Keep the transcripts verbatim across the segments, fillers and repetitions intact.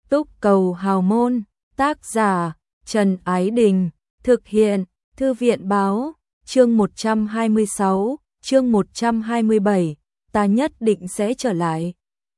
Túc cầu hào môn, tác giả Trần Ái Đình, thực hiện Thư viện Báo, chương một trăm hai mươi sáu, chương một trăm hai mươi bảy, ta nhất định sẽ trở lại.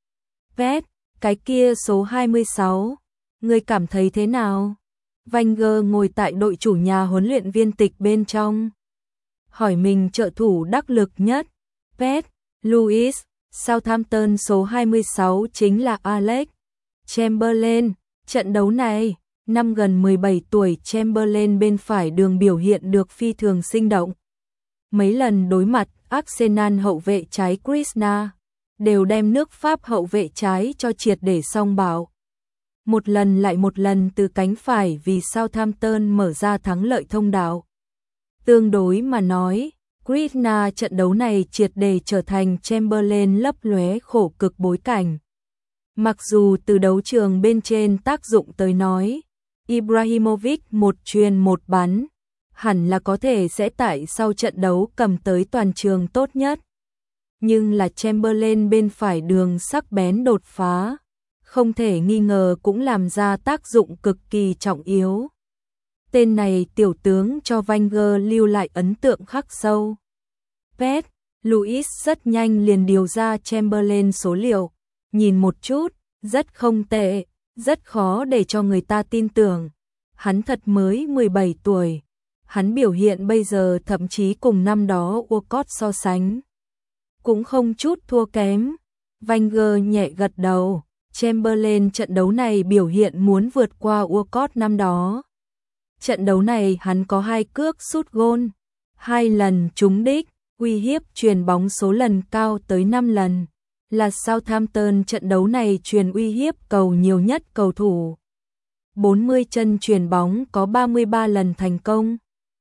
Pet, cái kia số hai mươi sáu, ngươi cảm thấy thế nào? Wenger ngồi tại đội chủ nhà huấn luyện viên tịch bên trong, hỏi mình trợ thủ đắc lực nhất. Pet, Louis, Southampton số hai mươi sáu chính là Alex Chamberlain. Trận đấu này, năm gần mười bảy tuổi Chamberlain bên phải đường biểu hiện được phi thường sinh động. Mấy lần đối mặt Arsenal hậu vệ trái Krishna, đều đem nước Pháp hậu vệ trái cho triệt để song bảo. Một lần lại một lần từ cánh phải vì Southampton mở ra thắng lợi thông đạo. Tương đối mà nói, Krishna trận đấu này triệt để trở thành Chamberlain lấp lóe khổ cực bối cảnh. Mặc dù từ đấu trường bên trên tác dụng tới nói, Ibrahimovic một chuyền một bắn, hẳn là có thể sẽ tại sau trận đấu cầm tới toàn trường tốt nhất. Nhưng là Chamberlain bên phải đường sắc bén đột phá, không thể nghi ngờ cũng làm ra tác dụng cực kỳ trọng yếu. Tên này tiểu tướng cho Wenger lưu lại ấn tượng khắc sâu. Pet, Louis rất nhanh liền điều ra Chamberlain số liệu, nhìn một chút, rất không tệ, rất khó để cho người ta tin tưởng. Hắn thật mới mười bảy tuổi, hắn biểu hiện bây giờ thậm chí cùng năm đó Walcott so sánh, cũng không chút thua kém. Wenger nhẹ gật đầu, Chamberlain trận đấu này biểu hiện muốn vượt qua Walcott năm đó. Trận đấu này hắn có hai cước sút gôn, hai lần trúng đích, uy hiếp chuyền bóng số lần cao tới năm lần, là Southampton trận đấu này chuyền uy hiếp cầu nhiều nhất cầu thủ. bốn mươi chân chuyền bóng có ba mươi ba lần thành công,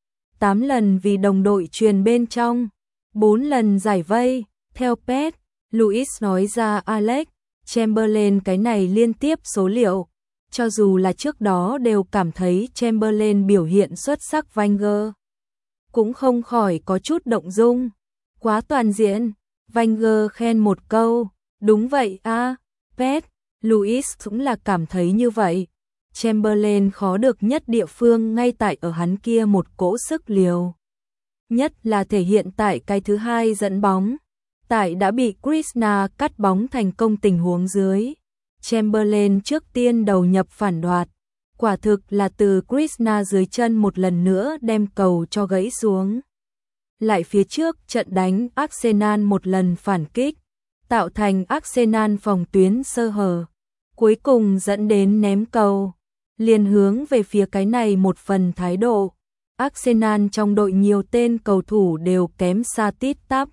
tám lần vì đồng đội chuyền bên trong, bốn lần giải vây. Theo Pet, Louis nói ra Alex Chamberlain cái này liên tiếp số liệu, cho dù là trước đó đều cảm thấy Chamberlain biểu hiện xuất sắc, Wenger cũng không khỏi có chút động dung. Quá toàn diện, Wenger khen một câu, đúng vậy a. À. Pet, Louis cũng là cảm thấy như vậy. Chamberlain khó được nhất địa phương ngay tại ở hắn kia một cỗ sức liều. Nhất là thể hiện tại cái thứ hai dẫn bóng. Tại đã bị Krishna cắt bóng thành công tình huống dưới, Chamberlain trước tiên đầu nhập phản đoạt. Quả thực là từ Krishna dưới chân một lần nữa đem cầu cho gãy xuống. Lại phía trước trận đánh Arsenal một lần phản kích, tạo thành Arsenal phòng tuyến sơ hở, cuối cùng dẫn đến ném cầu, liền hướng về phía cái này một phần thái độ. Arsenal trong đội nhiều tên cầu thủ đều kém xa tít tắp.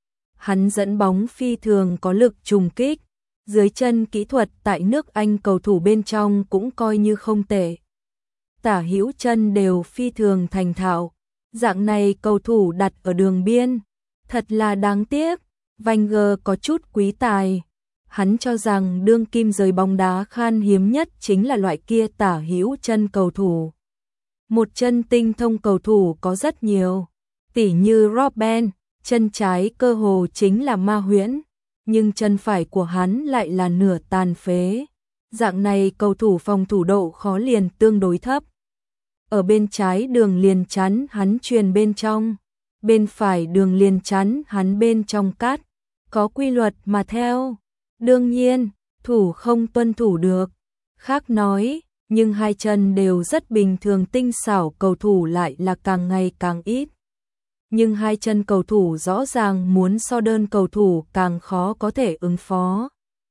Hắn dẫn bóng phi thường có lực trùng kích, dưới chân kỹ thuật tại nước Anh cầu thủ bên trong cũng coi như không tệ. Tả hữu chân đều phi thường thành thạo. Dạng này cầu thủ đặt ở đường biên, thật là đáng tiếc. Wenger có chút quý tài. Hắn cho rằng đương kim giới bóng đá khan hiếm nhất chính là loại kia tả hữu chân cầu thủ. Một chân tinh thông cầu thủ có rất nhiều, tỉ như Robben, chân trái cơ hồ chính là ma huyễn, nhưng chân phải của hắn lại là nửa tàn phế. Dạng này cầu thủ phòng thủ độ khó liền tương đối thấp. Ở bên trái đường liền chắn hắn chuyền bên trong, bên phải đường liền chắn hắn bên trong cắt, có quy luật mà theo. Đương nhiên, thủ không tuân thủ được, khác nói, nhưng hai chân đều rất bình thường tinh xảo cầu thủ lại là càng ngày càng ít. Nhưng hai chân cầu thủ rõ ràng muốn so đơn cầu thủ càng khó có thể ứng phó.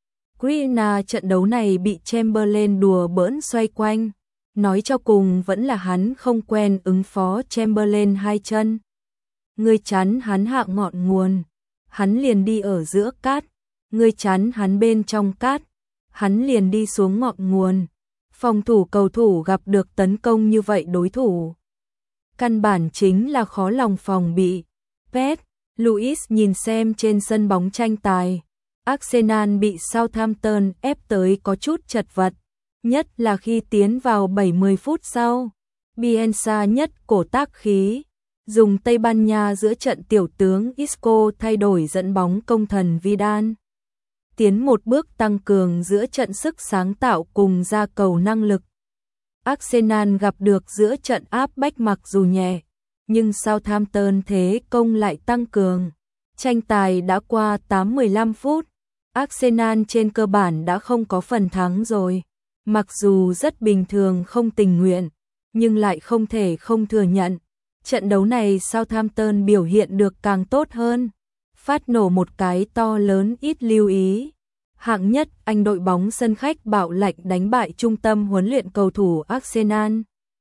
Krishna trận đấu này bị Chamberlain đùa bỡn xoay quanh, nói cho cùng vẫn là hắn không quen ứng phó Chamberlain hai chân. Ngươi chắn hắn hạ ngọn nguồn, hắn liền đi ở giữa cát, ngươi chắn hắn bên trong cát, hắn liền đi xuống ngọn nguồn. Phòng thủ cầu thủ gặp được tấn công như vậy đối thủ, căn bản chính là khó lòng phòng bị. Pet, Louis nhìn xem trên sân bóng tranh tài, Arsenal bị Southampton ép tới có chút chật vật, nhất là khi tiến vào bảy mươi phút sau. Bielsa nhất cổ tác khí, dùng Tây Ban Nha giữa trận tiểu tướng Isco thay đổi dẫn bóng công thần Vidal. tiến một bước tăng cường giữa trận sức sáng tạo cùng ra cầu năng lực. Arsenal gặp được giữa trận áp bách mặc dù nhẹ, nhưng Southampton thế công lại tăng cường. Tranh tài đã qua tám mười lăm phút, Arsenal trên cơ bản đã không có phần thắng rồi. Mặc dù rất bình thường không tình nguyện, nhưng lại không thể không thừa nhận. Trận đấu này Southampton biểu hiện được càng tốt hơn. Phát nổ một cái to lớn ít lưu ý. Hạng nhất Anh đội bóng sân khách bạo lệnh đánh bại trung tâm huấn luyện cầu thủ Arsenal.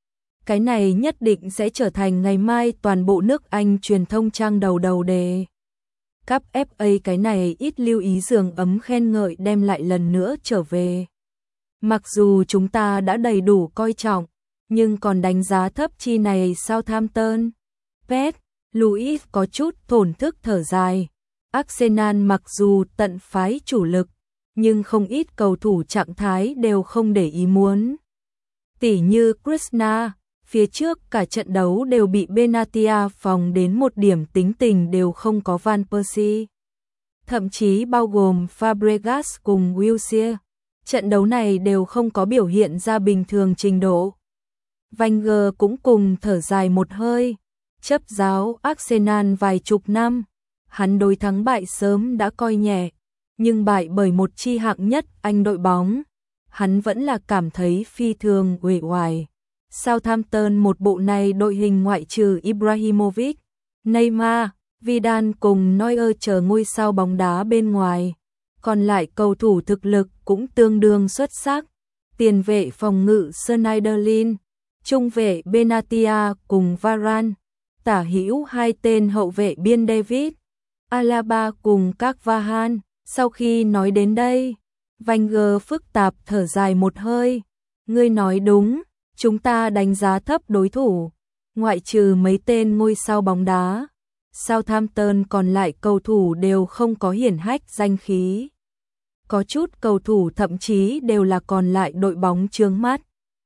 Cái này nhất định sẽ trở thành ngày mai toàn bộ nước Anh truyền thông trang đầu đầu đề. Cúp ép a cái này ít lưu ý giường ấm khen ngợi đem lại lần nữa trở về. Mặc dù chúng ta đã đầy đủ coi trọng, nhưng còn đánh giá thấp chi này Southampton. Pep, Luis có chút thổn thức thở dài. Arsenal mặc dù tận phái chủ lực, nhưng không ít cầu thủ trạng thái đều không để ý muốn. Tỉ như Krishna, phía trước cả trận đấu đều bị Benatia phòng đến một điểm tính tình đều không có Van Persie. Thậm chí bao gồm Fabregas cùng Wilshere. Trận đấu này đều không có biểu hiện ra bình thường trình độ. Wenger cũng cùng thở dài một hơi. Chấp giáo Arsenal vài chục năm, hắn đối thắng bại sớm đã coi nhẹ, nhưng bại bởi một chi hạng nhất Anh đội bóng, hắn vẫn là cảm thấy phi thường uể oải. Southampton một bộ này đội hình ngoại trừ Ibrahimovic, Neymar, Vidal cùng Neuer chờ ngôi sao bóng đá bên ngoài, còn lại cầu thủ thực lực cũng tương đương xuất sắc. Tiền vệ phòng ngự Schneiderlin, trung vệ Benatia cùng Varane, tả hữu hai tên hậu vệ biên David, Alaba cùng Carvajal. Sau khi nói đến đây, Wenger phức tạp thở dài một hơi. Ngươi nói đúng, chúng ta đánh giá thấp đối thủ, ngoại trừ mấy tên ngôi sao bóng đá. Southampton còn lại cầu thủ đều không có hiển hách danh khí. Có chút cầu thủ thậm chí đều là còn lại đội bóng chướng mắt.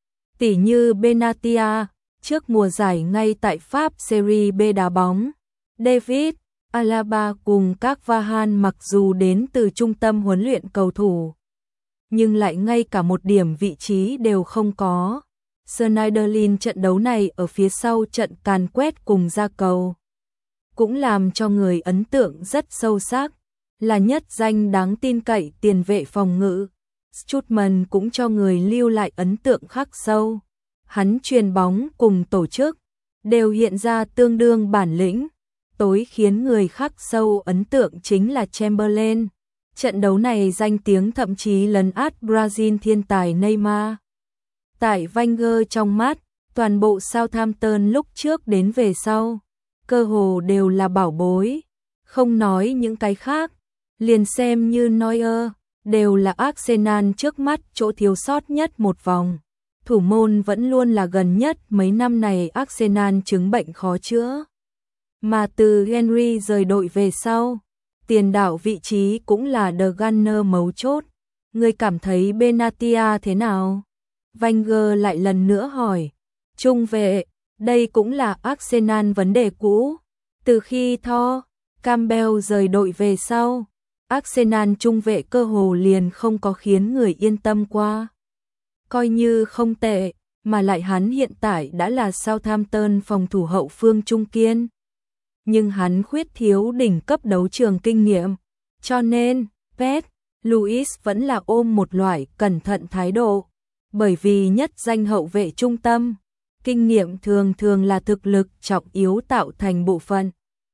Tỉ như Benatia, trước mùa giải ngay tại Pháp Serie B đá bóng. David, Alaba cùng Carvajal mặc dù đến từ trung tâm huấn luyện cầu thủ, nhưng lại ngay cả một điểm vị trí đều không có. Schneiderlin trận đấu này ở phía sau trận càn quét cùng ra cầu, cũng làm cho người ấn tượng rất sâu sắc, là nhất danh đáng tin cậy tiền vệ phòng ngự. Strootman cũng cho người lưu lại ấn tượng khắc sâu. Hắn chuyền bóng cùng tổ chức đều hiện ra tương đương bản lĩnh. Tối khiến người khắc sâu ấn tượng chính là Chamberlain. Trận đấu này danh tiếng thậm chí lấn át Brazil thiên tài Neymar. Tại Wenger trong mắt, toàn bộ Southampton lúc trước đến về sau, cơ hồ đều là bảo bối. Không nói những cái khác, liền xem như Neuer, đều là Arsenal trước mắt chỗ thiếu sót nhất một vòng. Thủ môn vẫn luôn là gần nhất mấy năm này Arsenal chứng bệnh khó chữa. Mà từ Henry rời đội về sau, tiền đạo vị trí cũng là The Gunner mấu chốt. Người cảm thấy Benatia thế nào? Wenger lại lần nữa hỏi. Trung vệ, đây cũng là Arsenal vấn đề cũ. Từ khi Thor, Campbell rời đội về sau, Arsenal trung vệ cơ hồ liền không có khiến người yên tâm qua. Coi như không tệ, mà lại hắn hiện tại đã là Southampton phòng thủ hậu phương trung kiên. Nhưng hắn khuyết thiếu đỉnh cấp đấu trường kinh nghiệm, cho nên Pep, Luis vẫn là ôm một loại cẩn thận thái độ, bởi vì nhất danh hậu vệ trung tâm, kinh nghiệm thường thường là thực lực trọng yếu tạo thành bộ phận.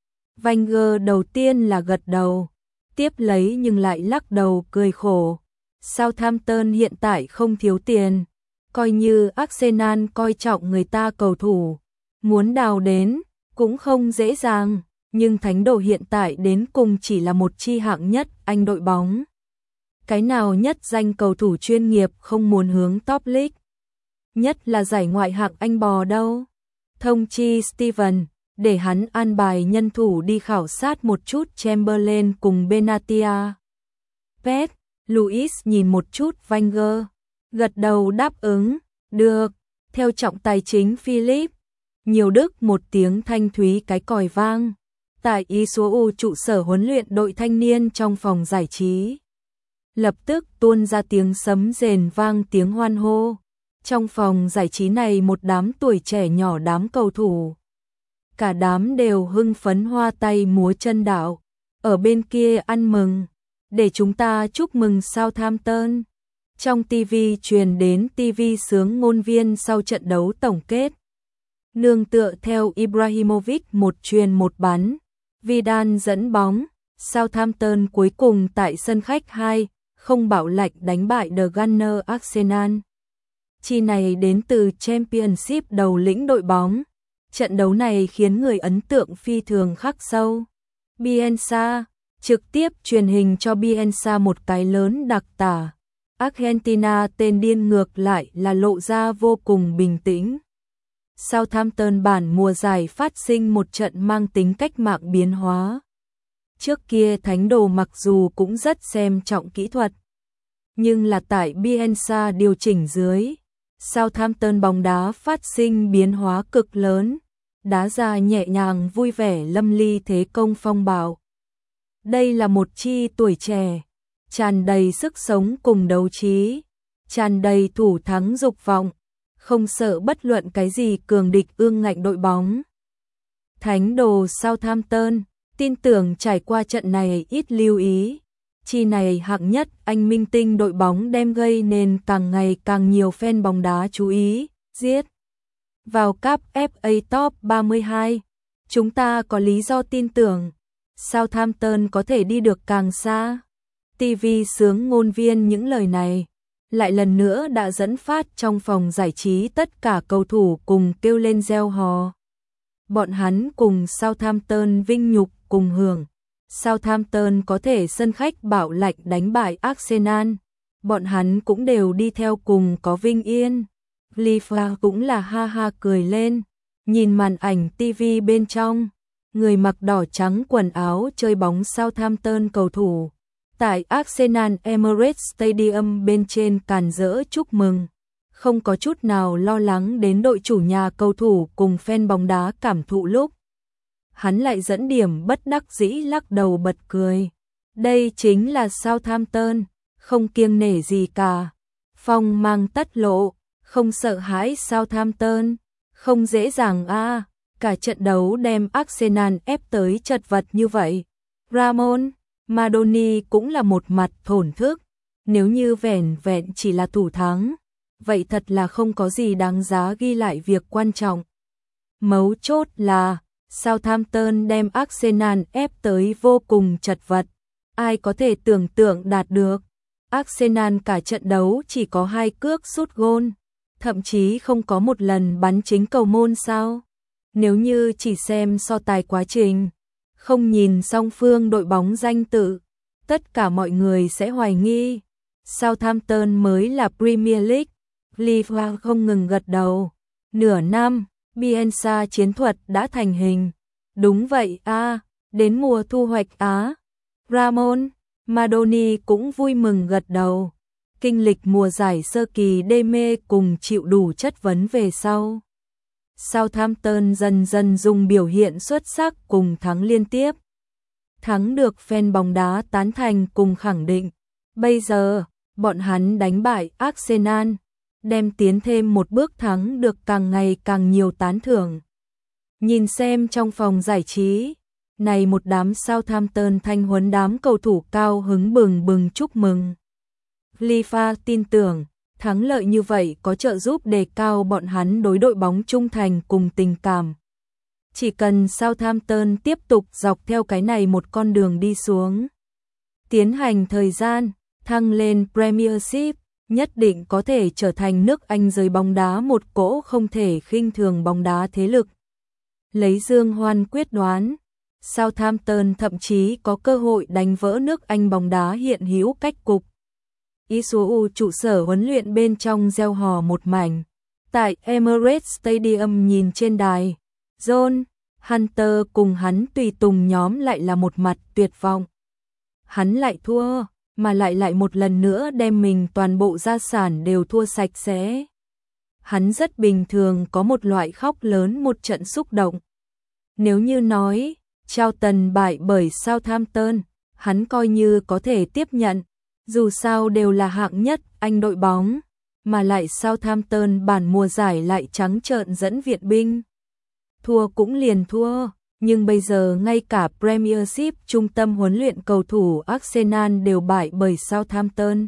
Wenger đầu tiên là gật đầu, tiếp lấy nhưng lại lắc đầu cười khổ. Southampton hiện tại không thiếu tiền, coi như Arsenal coi trọng người ta cầu thủ, muốn đào đến cũng không dễ dàng, nhưng Thánh Đồ hiện tại đến cùng chỉ là một chi hạng nhất Anh đội bóng. Cái nào nhất danh cầu thủ chuyên nghiệp không muốn hướng top league, nhất là giải ngoại hạng Anh bò đâu. Thông chi Steven, để hắn an bài nhân thủ đi khảo sát một chút Chamberlain cùng Benatia. Pep, Luis nhìn một chút Wenger, gật đầu đáp ứng, được, theo trọng tài chính Philip. Nhiều Đức một tiếng thanh thúy cái còi vang, tại i ét u trụ sở huấn luyện đội thanh niên trong phòng giải trí. lập tức tuôn ra tiếng sấm rền vang tiếng hoan hô. Trong phòng giải trí này một đám tuổi trẻ nhỏ đám cầu thủ. Cả đám đều hưng phấn hoa tay múa chân đạo. Ở bên kia ăn mừng. Để chúng ta chúc mừng Southampton. Trong ti vi truyền đến ti vi sướng ngôn viên sau trận đấu tổng kết. Nương tựa theo Ibrahimovic một truyền một bắn. Vidal dẫn bóng. Southampton cuối cùng tại sân khách hai không bảo lạch đánh bại The Gunners Arsenal. Chi này đến từ Championship đầu lĩnh đội bóng. Trận đấu này khiến người ấn tượng phi thường khắc sâu. Bielsa trực tiếp truyền hình cho Bielsa một cái lớn đặc tả. Argentina tên điên ngược lại là lộ ra vô cùng bình tĩnh. Southampton bản mùa giải phát sinh một trận mang tính cách mạng biến hóa. Trước kia Thánh Đồ mặc dù cũng rất xem trọng kỹ thuật, nhưng là tại Bielsa điều chỉnh dưới, Southampton bóng đá phát sinh biến hóa cực lớn, đá ra nhẹ nhàng vui vẻ lâm ly thế công phong bạo. Đây là một chi tuổi trẻ, tràn đầy sức sống cùng đấu trí, tràn đầy thủ thắng dục vọng, không sợ bất luận cái gì cường địch ương ngạnh đội bóng. Thánh Đồ Southampton tin tưởng trải qua trận này ít lưu ý. Chi này hạng nhất anh minh tinh đội bóng đem gây nên càng ngày càng nhiều fan bóng đá chú ý, giết. Vào cúp ép a Top ba mươi hai, chúng ta có lý do tin tưởng Southampton có thể đi được càng xa. ti vi sướng ngôn viên những lời này, lại lần nữa đã dẫn phát trong phòng giải trí tất cả cầu thủ cùng kêu lên reo hò. Bọn hắn cùng Southampton vinh nhục cùng hưởng. Southampton có thể sân khách bảo lạch đánh bại Arsenal, bọn hắn cũng đều đi theo cùng có vinh yên. Lifa cũng là ha ha cười lên, nhìn màn ảnh ti vi bên trong, người mặc đỏ trắng quần áo chơi bóng Southampton cầu thủ, tại Arsenal Emirates Stadium bên trên càn rỡ chúc mừng, không có chút nào lo lắng đến đội chủ nhà cầu thủ cùng fan bóng đá cảm thụ lúc. Hắn lại dẫn điểm bất đắc dĩ lắc đầu bật cười. Đây chính là Southampton, không kiêng nể gì cả. Phong mang tất lộ, không sợ hãi Southampton, không dễ dàng a. À, cả trận đấu đem Arsenal ép tới chật vật như vậy. Ramon Madoni cũng là một mặt thổn thức. Nếu như vẻn vẹn chỉ là thủ thắng, vậy thật là không có gì đáng giá ghi lại việc quan trọng. Mấu chốt là Southampton đem Arsenal ép tới vô cùng chật vật. Ai có thể tưởng tượng đạt được. Arsenal cả trận đấu chỉ có hai cước sút gôn, thậm chí không có một lần bắn chính cầu môn sao. Nếu như chỉ xem so tài quá trình, không nhìn song phương đội bóng danh tự, tất cả mọi người sẽ hoài nghi Southampton mới là Premier League. Liverpool không ngừng gật đầu. Nửa năm, Bielsa chiến thuật đã thành hình. Đúng vậy a, à, đến mùa thu hoạch á. Ramon Madoni cũng vui mừng gật đầu. Kinh lịch mùa giải sơ kỳ đê mê cùng chịu đủ chất vấn về sau. Southampton dần dần dùng biểu hiện xuất sắc cùng thắng liên tiếp. Thắng được fan bóng đá tán thành cùng khẳng định. Bây giờ, bọn hắn đánh bại Arsenal, đem tiến thêm một bước thắng được càng ngày càng nhiều tán thưởng. Nhìn xem trong phòng giải trí, này một đám Southampton thanh huấn đám cầu thủ cao hứng bừng bừng chúc mừng. Lifa tin tưởng, thắng lợi như vậy có trợ giúp đề cao bọn hắn đối đội bóng trung thành cùng tình cảm. Chỉ cần Southampton tiếp tục dọc theo cái này một con đường đi xuống, tiến hành thời gian, thăng lên Premiership, nhất định có thể trở thành nước Anh giới bóng đá một cỗ không thể khinh thường bóng đá thế lực. Lấy Dương Hoan quyết đoán, Southampton thậm chí có cơ hội đánh vỡ nước Anh bóng đá hiện hữu cách cục. Isuzu trụ sở huấn luyện bên trong reo hò một mảnh. Tại Emirates Stadium nhìn trên đài, John Hunter cùng hắn tùy tùng nhóm lại là một mặt tuyệt vọng. Hắn lại thua, mà lại lại một lần nữa đem mình toàn bộ gia sản đều thua sạch sẽ. Hắn rất bình thường có một loại khóc lớn một trận xúc động. Nếu như nói, Charlton bại bởi Southampton, hắn coi như có thể tiếp nhận. Dù sao đều là hạng nhất Anh đội bóng, mà lại Southampton bản mùa giải lại trắng trợn dẫn viện binh. Thua cũng liền thua, nhưng bây giờ ngay cả Premiership trung tâm huấn luyện cầu thủ Arsenal đều bại bởi Southampton.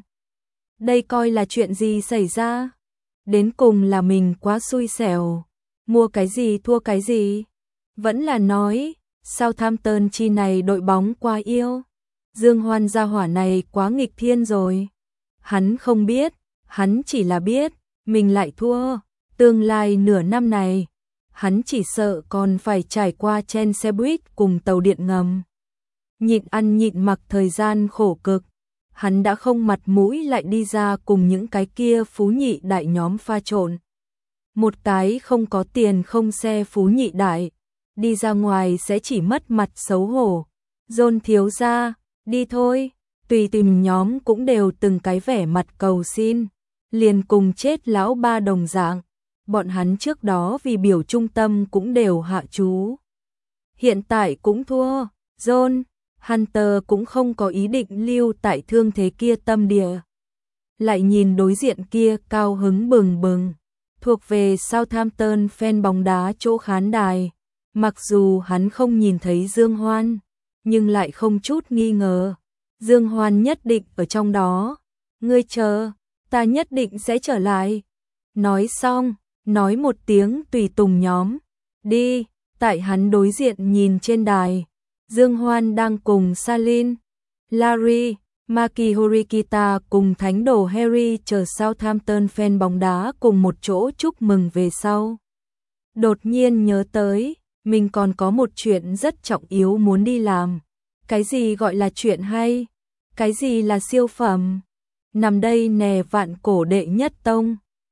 Đây coi là chuyện gì xảy ra? Đến cùng là mình quá xui xẻo, mua cái gì thua cái gì? Vẫn là nói, Southampton chi này đội bóng quá yêu. Dương Hoan gia hỏa này quá nghịch thiên rồi. Hắn không biết, hắn chỉ là biết, mình lại thua. Tương lai nửa năm này, hắn chỉ sợ còn phải trải qua trên xe buýt cùng tàu điện ngầm. Nhịn ăn nhịn mặc thời gian khổ cực, hắn đã không mặt mũi lại đi ra cùng những cái kia phú nhị đại nhóm pha trộn. Một cái không có tiền không xe phú nhị đại, đi ra ngoài sẽ chỉ mất mặt xấu hổ. John thiếu gia, đi thôi, tùy tìm nhóm cũng đều từng cái vẻ mặt cầu xin, liền cùng chết lão ba đồng dạng. Bọn hắn trước đó vì biểu trung tâm cũng đều hạ chú. Hiện tại cũng thua, John, Hunter cũng không có ý định lưu tại thương thế kia tâm địa. Lại nhìn đối diện kia cao hứng bừng bừng, thuộc về Southampton fan bóng đá chỗ khán đài. Mặc dù hắn không nhìn thấy Dương Hoan, nhưng lại không chút nghi ngờ. Dương Hoan nhất định ở trong đó. Ngươi chờ, ta nhất định sẽ trở lại. Nói xong, nói một tiếng tùy tùng nhóm. Đi, tại hắn đối diện nhìn trên đài. Dương Hoan đang cùng Salin, Larry, Maki Horikita cùng thánh đồ Harry chờ Southampton fan bóng đá cùng một chỗ chúc mừng về sau. Đột nhiên nhớ tới, mình còn có một chuyện rất trọng yếu muốn đi làm. Cái gì gọi là chuyện hay? Cái gì là siêu phẩm? Nằm đây nè vạn cổ đệ nhất tông.